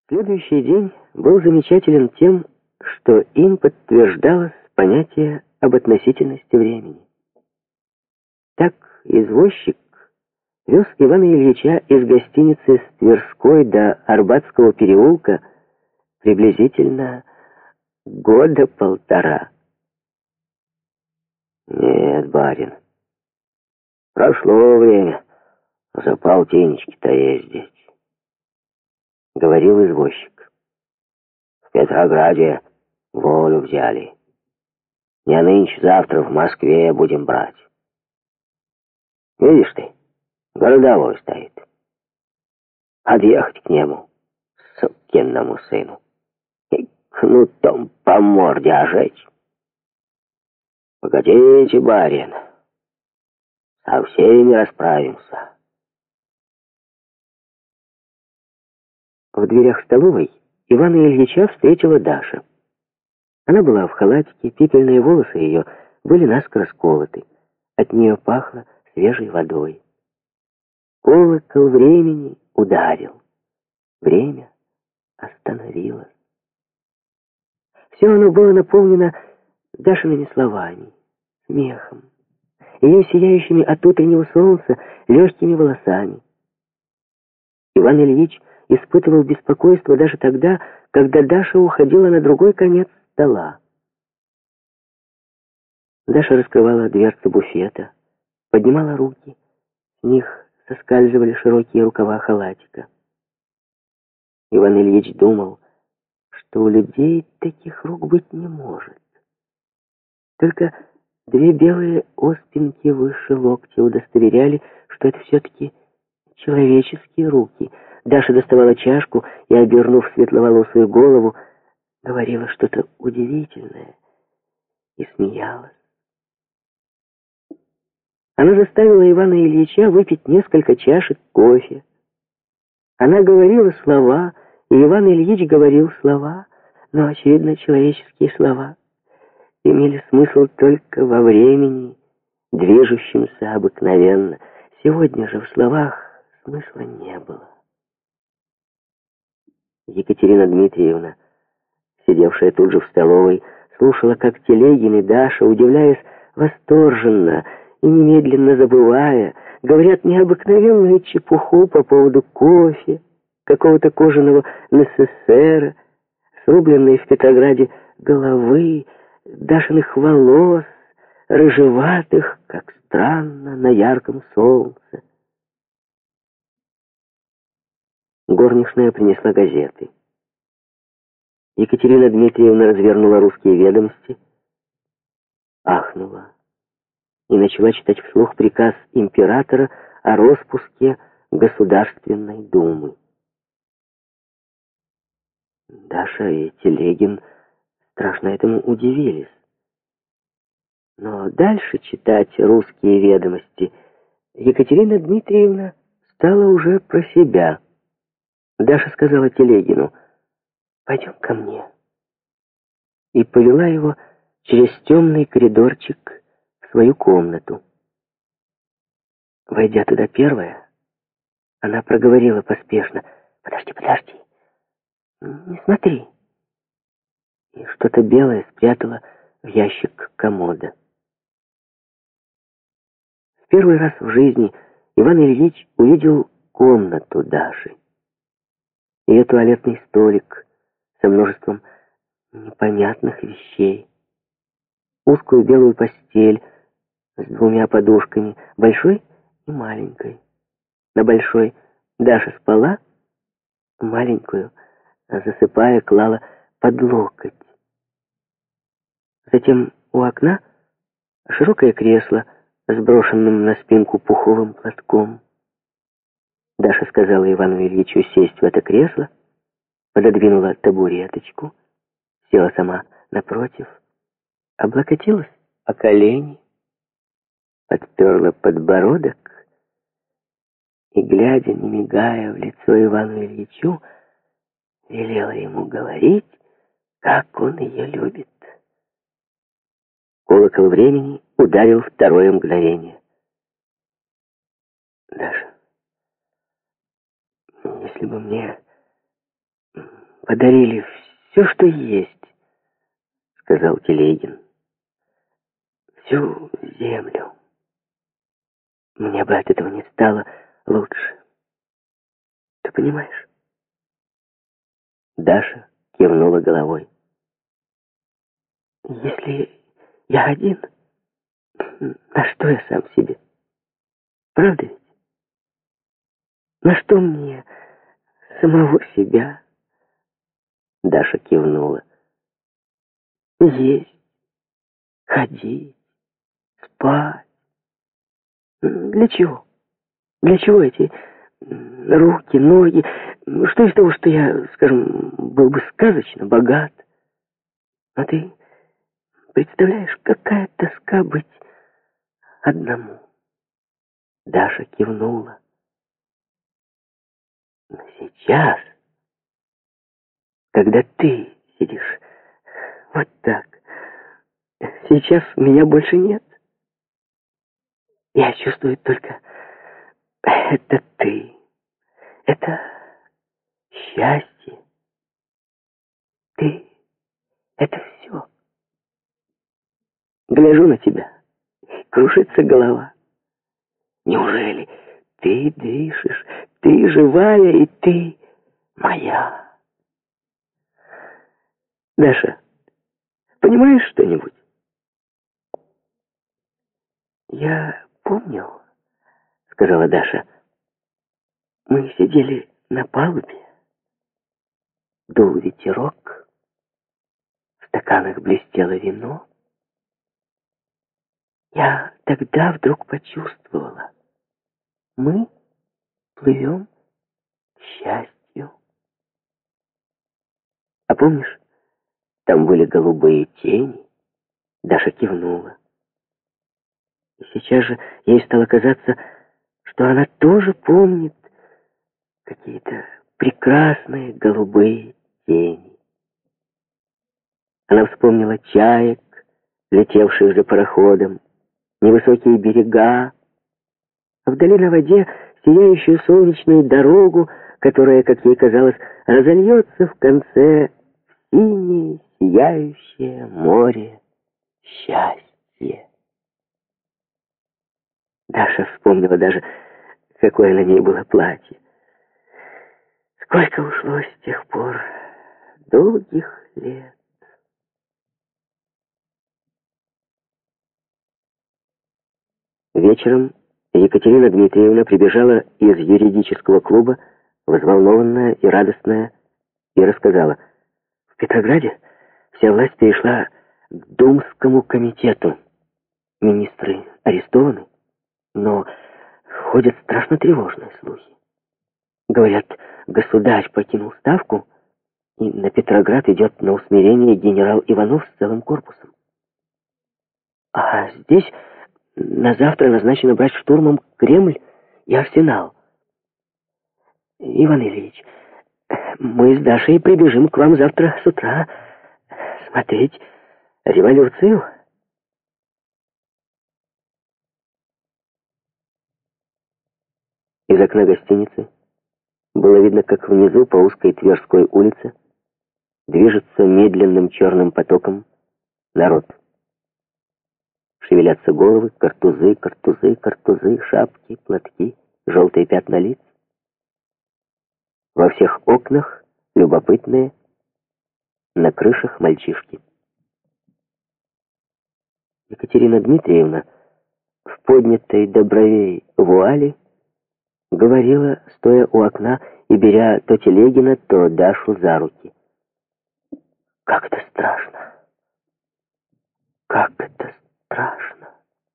Следующий день был замечателен тем, что им подтверждалось понятие об относительности времени. Так извозчик вез Ивана Ильича из гостиницы с Тверской до Арбатского переулка приблизительно года полтора. Нет, барин, прошло время за полтиннички-то ездить, — говорил извозчик. В Петрограде волю взяли. Не нынче-завтра в Москве будем брать. Видишь ты, городовой стоит. Подъехать к нему, сукиному сыну, и кнутом по морде ожечь. Погодите, барин, со всеми расправимся. В дверях столовой Ивана Ильича встретила Даша. Она была в халатике, пепельные волосы ее были наскоро сколоты. От нее пахло свежей водой. Колокол времени ударил. Время остановилось. Все оно было наполнено Дашиными словами, смехом, ее сияющими от утреннего солнца легкими волосами. Иван Ильич испытывал беспокойство даже тогда, когда Даша уходила на другой конец стола. Даша раскрывала дверцу буфета, поднимала руки, с них соскальзывали широкие рукава халатика. Иван Ильич думал, что у людей таких рук быть не может. Только две белые оспинки выше локтя удостоверяли, что это все-таки человеческие руки. Даша доставала чашку и, обернув светловолосую голову, говорила что-то удивительное и смеялась. Она заставила Ивана Ильича выпить несколько чашек кофе. Она говорила слова, и Иван Ильич говорил слова, но, очевидно, человеческие слова имели смысл только во времени, движущемся обыкновенно. Сегодня же в словах смысла не было. Екатерина Дмитриевна, сидевшая тут же в столовой, слушала, как Телегин и Даша, удивляясь восторженно и немедленно забывая, говорят необыкновенную чепуху по поводу кофе, какого-то кожаного НССР, срубленной в Петрограде головы, Дашиных волос, рыжеватых, как странно, на ярком солнце. Горничная принесла газеты. Екатерина Дмитриевна развернула «Русские ведомости», ахнула и начала читать вслух приказ императора о распуске Государственной Думы. Даша и Телегин страшно этому удивились. Но дальше читать «Русские ведомости» Екатерина Дмитриевна стала уже про себя. Даша сказала Телегину: «Пойдем ко мне», и повела его через темный коридорчик в свою комнату. Войдя туда первая, она проговорила поспешно: «Подожди, подожди, не смотри», и что-то белое спрятала в ящик комода. В первый раз в жизни Иван Ильич увидел комнату Даши. Ее туалетный столик со множеством непонятных вещей, узкую белую постель с двумя подушками, большой и маленькой. На большой Даша спала, маленькую, засыпая, клала под локоть. Затем у окна широкое кресло с брошенным на спинку пуховым платком. Даша сказала Ивану Ильичу сесть в это кресло, пододвинула табуреточку, села сама напротив, облокотилась о колени, подперла подбородок и, глядя, не мигая в лицо Ивану Ильичу, велела ему говорить, как он ее любит. Колокол времени ударил второе мгновение. «Даша, если бы мне подарили все, что есть, сказал Телегин. Всю землю. Мне бы от этого не стало лучше. Ты понимаешь? Даша кивнула головой. Если я один, на что я сам себе? Правда ведь? На что мне самого себя? Даша кивнула. Есть, ходить, спать. Для чего? Для чего эти руки, ноги? Что из того, что я, скажем, был бы сказочно богат? А ты представляешь, какая тоска быть одному? Даша кивнула. Но сейчас, когда ты сидишь вот так, сейчас меня больше нет. Я чувствую только, это ты. Это счастье. Ты — это все. Гляжу на тебя, кружится голова. Неужели ты дышишь, ты живая, и ты моя? Даша, понимаешь что-нибудь? Я помню, сказала Даша. Мы сидели на палубе, дул ветерок, в стаканах блестело вино. Я тогда вдруг почувствовала, мы плывем к счастью. А помнишь, там были голубые тени? Даша кивнула. И сейчас же ей стало казаться, что она тоже помнит какие-то прекрасные голубые тени. Она вспомнила чаек, летевших за пароходом, невысокие берега, а вдали на воде сияющую солнечную дорогу, которая, как ей казалось, разольется в конце в синее сияющее море счастья. Даша вспомнила даже, какое на ней было платье. Сколько ушло с тех пор, долгих лет. Вечером Екатерина Дмитриевна прибежала из юридического клуба, взволнованная и радостная, и рассказала: в Петрограде вся власть перешла к Думскому комитету. Министры арестованы, но ходят страшно тревожные слухи. Говорят, государь покинул Ставку, и на Петроград идет на усмирение генерал Иванов с целым корпусом. А здесь на завтра назначено брать штурмом Кремль и Арсенал. Иван Ильич, мы с Дашей прибежим к вам завтра с утра смотреть революцию. Из окна гостиницы было видно, как внизу по узкой Тверской улице движется медленным черным потоком народ. Шевелятся головы, картузы, картузы, картузы, шапки, платки, желтые пятна лиц. Во всех окнах любопытные, на крышах мальчишки. Екатерина Дмитриевна в поднятой до бровей вуале говорила, стоя у окна и беря то Телегина, то Дашу за руки. Как это страшно! Как это страшно!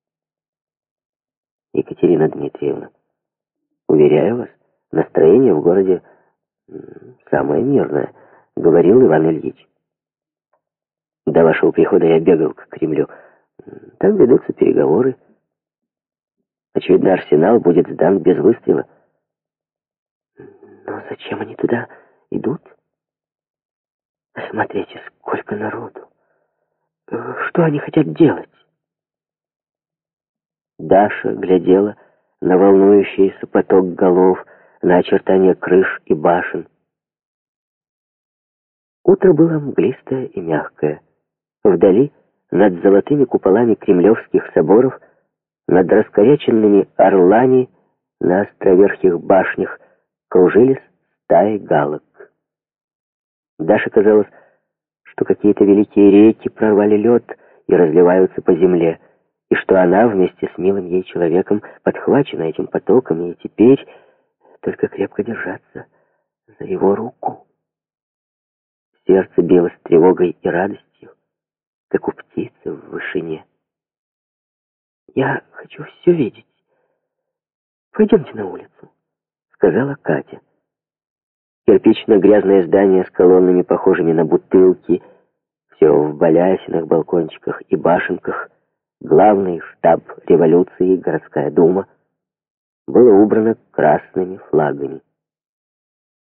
Екатерина Дмитриевна, уверяю вас, настроение в городе самое мирное, говорил Иван Ильич. До вашего прихода я бегал к Кремлю. Там ведутся переговоры. Очевидно, Арсенал будет сдан без выстрела. Но зачем они туда идут? Смотрите, сколько народу. Что они хотят делать? Даша глядела на волнующийся поток голов, на очертания крыш и башен. Утро было мглистое и мягкое. Вдали, над золотыми куполами кремлевских соборов, над раскоряченными орлами на островерхих башнях кружились стаи галок. Даше казалось, что какие-то великие реки прорвали лед и разливаются по земле, и что она вместе с милым ей человеком подхвачена этим потоком, и теперь только крепко держаться за его руку. Сердце билось тревогой и радостью, как у птицы в вышине. «Я хочу все видеть. Пойдемте на улицу», — сказала Катя. Кирпично-грязное здание с колоннами, похожими на бутылки, все в балясинах, балкончиках и башенках, главный штаб революции, городская дума, было убрано красными флагами.